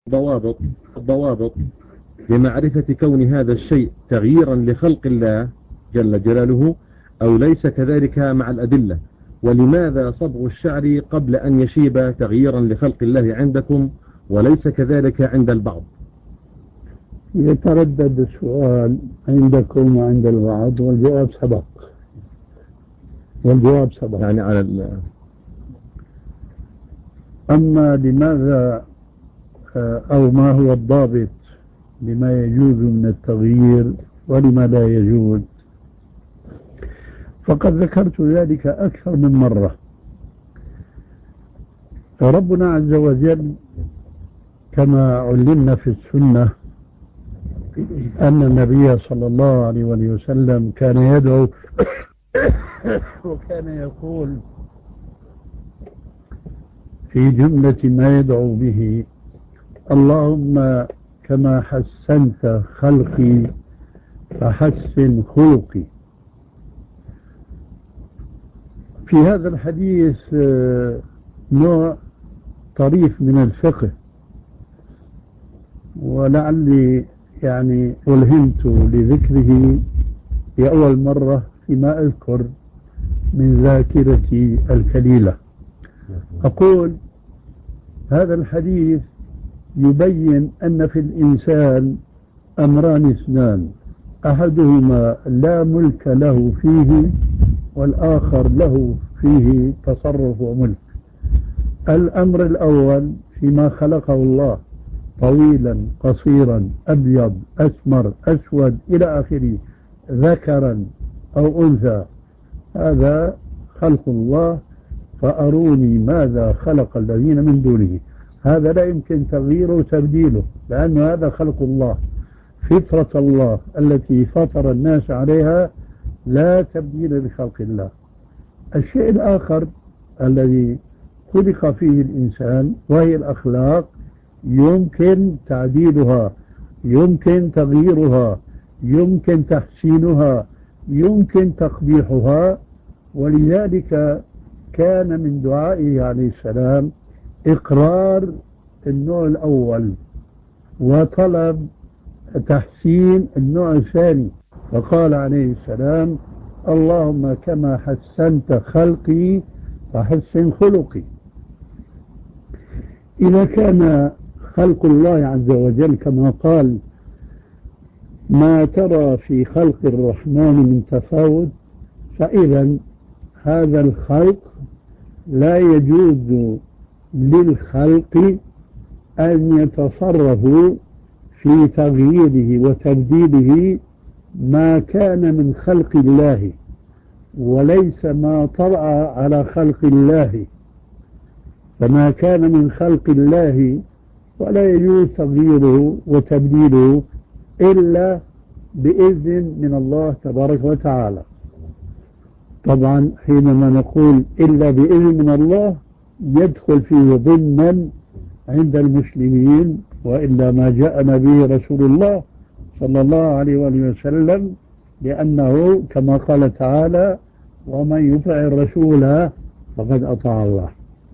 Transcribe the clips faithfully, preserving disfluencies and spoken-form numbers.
ضوابط ضوابط لمعرفة كون هذا الشيء تغييرا لخلق الله جل جلاله أو ليس كذلك مع الأدلة؟ ولماذا صبغ الشعر قبل أن يشيب تغييرا لخلق الله عندكم وليس كذلك عند البعض؟ يتردد السؤال عندكم وعند البعض والجواب سبق والجواب سبق يعني على ال... أما لماذا أو ما هو الضابط لما يجوز من التغيير ولما لا يجوز، فقد ذكرت ذلك أكثر من مرة. ربنا عز وجل كما علمنا في السنة أن النبي صلى الله عليه وسلم كان يدعو وكان يقول في جملة ما يدعو به: اللهم كما حسنت خلقي فحسن خلقي. في هذا الحديث نوع طريف من الفقه، ولعلي يعني ألهمت لذكره لأول مرة فيما أذكر من ذاكرتي الكليلة. أقول هذا الحديث يبين أن في الإنسان أمران اثنان، أحدهما لا ملك له فيه والآخر له فيه تصرف وملك. الأمر الأول فيما خلقه الله، طويلا قصيرا أبيض أسمر أسود إلى آخره، ذكرا أو أنثى، هذا خلق الله، فأروني ماذا خلق الذين من دونه. هذا لا يمكن تغييره وتبديله، لأن هذا خلق الله، فطرة الله التي فطر الناس عليها، لا تبديل لخلق الله. الشيء الآخر الذي خلق فيه الإنسان وهي الأخلاق، يمكن تعديلها، يمكن تغييرها، يمكن تحسينها، يمكن تقبيحها. ولذلك كان من دعائه عليه السلام إقرار النوع الأول وطلب تحسين النوع الثاني، فقال عليه السلام: اللهم كما حسنت خلقي فحسن خلقي. إذا كان خلق الله عز وجل كما قال: ما ترى في خلق الرحمن من تفاوت، فإذا هذا الخلق لا يجوز للخلق أن يتصرفوا في تغييره وتبديله ما كان من خلق الله، وليس ما طرأ على خلق الله. فما كان من خلق الله ولا يجوز تغييره وتبديله إلا بإذن من الله تبارك وتعالى. طبعا حينما نقول إلا بإذن من الله يدخل فيه ضمنا عند المسلمين، وإلا ما جاءنا به رسول الله صلى الله عليه وآله وسلم، لأنه كما قال تعالى: ومن يطع الرسول فقد أطاع الله.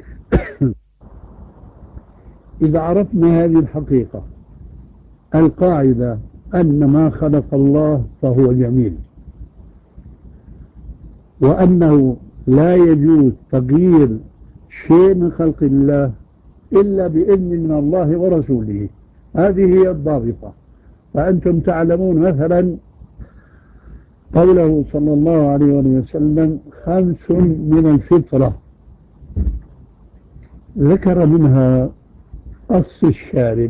إذا عرفنا هذه الحقيقة القاعدة أن ما خلق الله فهو جميل، وأنه لا يجوز تغيير شيء من خلق الله إلا بإذن من الله ورسوله، هذه هي الضابطة. فأنتم تعلمون مثلا قوله صلى الله عليه وسلم: خمس من الفطرة، ذكر منها قص الشارب،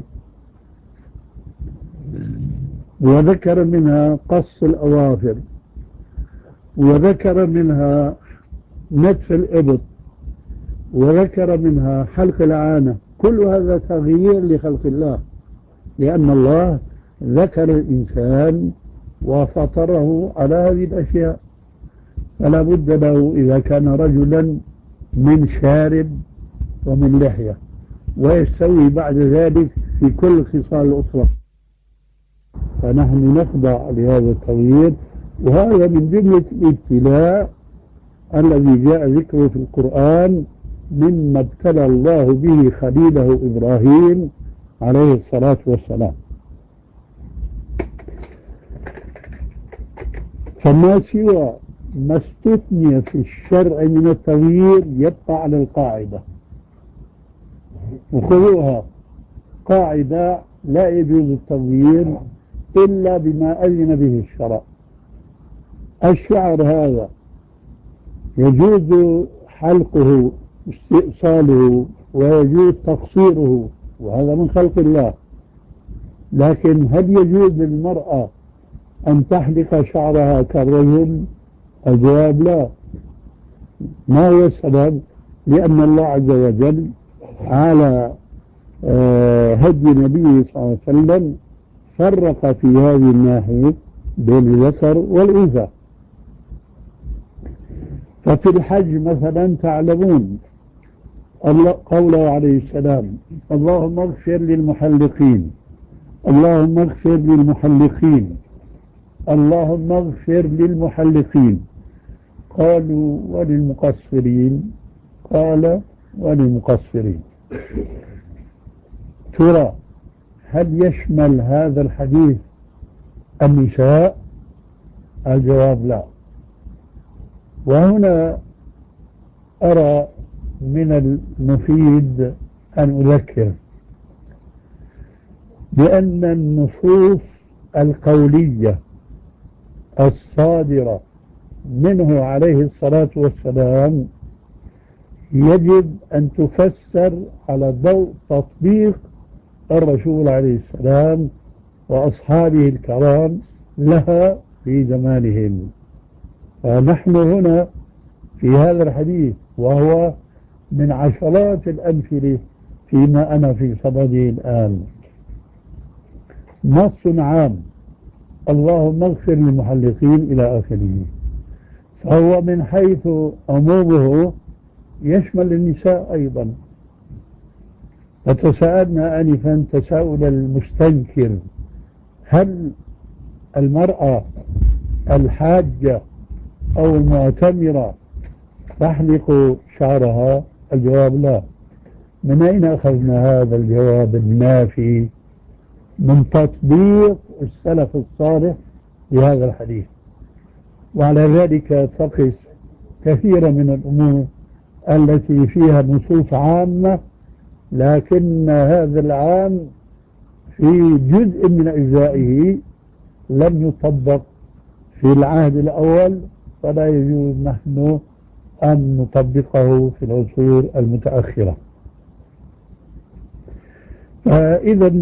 وذكر منها قص الأظافر، وذكر منها نتف الإبط، وذكر منها حلق العانة. كل هذا تغيير لخلق الله، لأن الله ذكر الإنسان وفطره على هذه الأشياء، فلا بد له إذا كان رجلا من شارب ومن لحية، ويستوي بعد ذلك في كل خصال الأسرة. فنحن نخضع لهذا التغيير، وهذا من جملة الابتلاء الذي جاء ذكره في القرآن: مما ابتلى الله به خليله إبراهيم عليه الصلاة والسلام. فما سوى ما استثني في الشرع من التغيير يبقى على القاعدة، وخذوها قاعدة: لا يجوز التغيير إلا بما أذن به الشرع. الشعر هذا يجوز حلقه استئصاله ويجوز تقصيره، وهذا من خلق الله، لكن هل يجوز للمرأة أن تحلق شعرها كالرجل؟ الجواب لا. ما هو السبب؟ لأن الله عز وجل على هدي النبي صلى الله عليه وسلم فرق في هذه الناحية بين الذكر والأنثى. ففي الحج مثلا تعلمون قوله عليه السلام: اللهم اغفر للمحلقين، اللهم اغفر للمحلقين، اللهم اغفر للمحلقين. قالوا وللمقصرين؟ قال وللمقصرين. ترى هل يشمل هذا الحديث النساء؟ الجواب لا. وهنا أرى من المفيد أن أذكر بأن النصوص القولية الصادرة منه عليه الصلاة والسلام يجب أن تفسر على ضوء تطبيق الرسول عليه السلام وأصحابه الكرام لها في زمانهم. فنحن هنا في هذا الحديث، وهو من عشرات الأمثلة فيما أنا في صدده الآن، نص عام: اللهم اغفر للمحلقين إلى آخره، فهو من حيث عمومه يشمل النساء أيضا. فتساءلنا آنفا تساؤل المستنكر: هل المرأة الحاجة أو المعتمرة تحلق شعرها؟ الجواب لا. من أين أخذنا هذا الجواب النافي؟ من تطبيق السلف الصالح لهذا الحديث. وعلى ذلك تقس كثيرا من الأمور التي فيها نصوص عامة، لكن هذا العام في جزء من أجزائه لم يطبق في العهد الأول، فلا يجوز نحن أن نطبقه في العصور المتأخرة. فإذا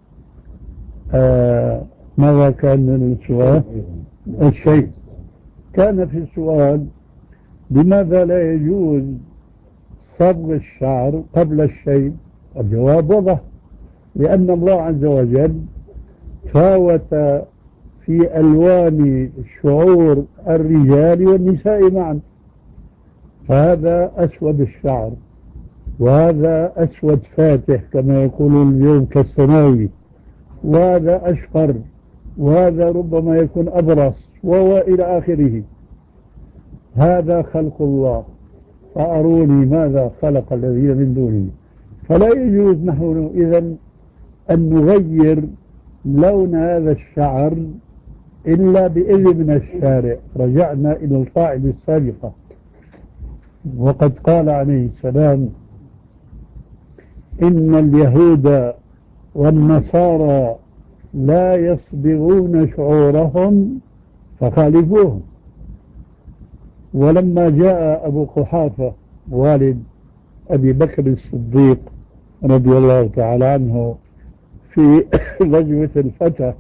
آه ماذا كان من السؤال؟ الشيء كان في السؤال: لماذا لا يجوز صبغ الشعر قبل الشيب؟ الجواب واضح: لأن الله عز وجل فاوت في ألوان شعور الرجال والنساء معا، فهذا أسود الشعر، وهذا أسود فاتح كما يقولون اليوم كالسماوي، وهذا أشقر، وهذا ربما يكون أبرص، وهو إلى آخره. هذا خلق الله، فأروني ماذا خلق الذين من دونه. فلا يجوز نحن إذن أن نغير لون هذا الشعر إلا بإذن من الشارع. رجعنا إلى القاعدة السابقة، وقد قال عليه السلام: إن اليهود والنصارى لا يصبغون شعورهم فخالفوهم. ولما جاء أبو قحافة والد أبي بكر الصديق رضي الله تعالى عنه في غزوة الفتح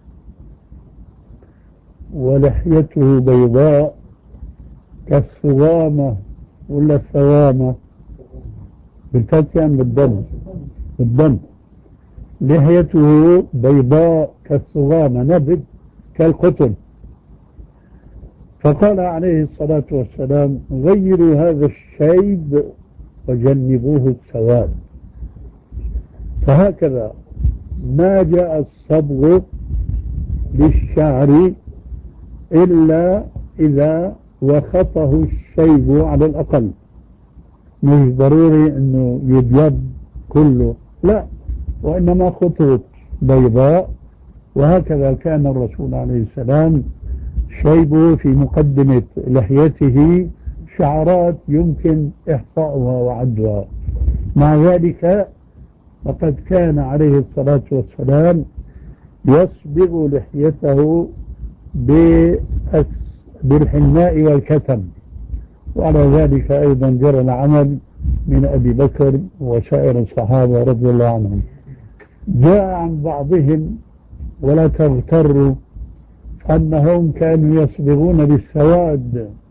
ولحيته بيضاء كالصغامة ولا الثوامة بالفتح بالدم بالدم لحيته بيضاء كالصغامة نبت كالقطن، فقال عليه الصلاة والسلام: غيروا هذا الشيب وجنبوه السواد. فهكذا ما جاء الصبغ للشعر إلا إذا وخطه الشيب على الأقل، مش ضروري أنه يبيض كله، لا، وإنما خطوط بيضاء. وهكذا كان الرسول عليه السلام شيبه في مقدمة لحيته شعرات يمكن إحصاؤها وعدها. مع ذلك فقد كان عليه الصلاة والسلام يصبغ لحيته بالحناء والكتم، وعلى ذلك أيضا جرى العمل من أبي بكر وسائر الصحابة رضي الله عنهم. جاء عن بعضهم ولا تغتروا أنهم كانوا يصبغون بالسواد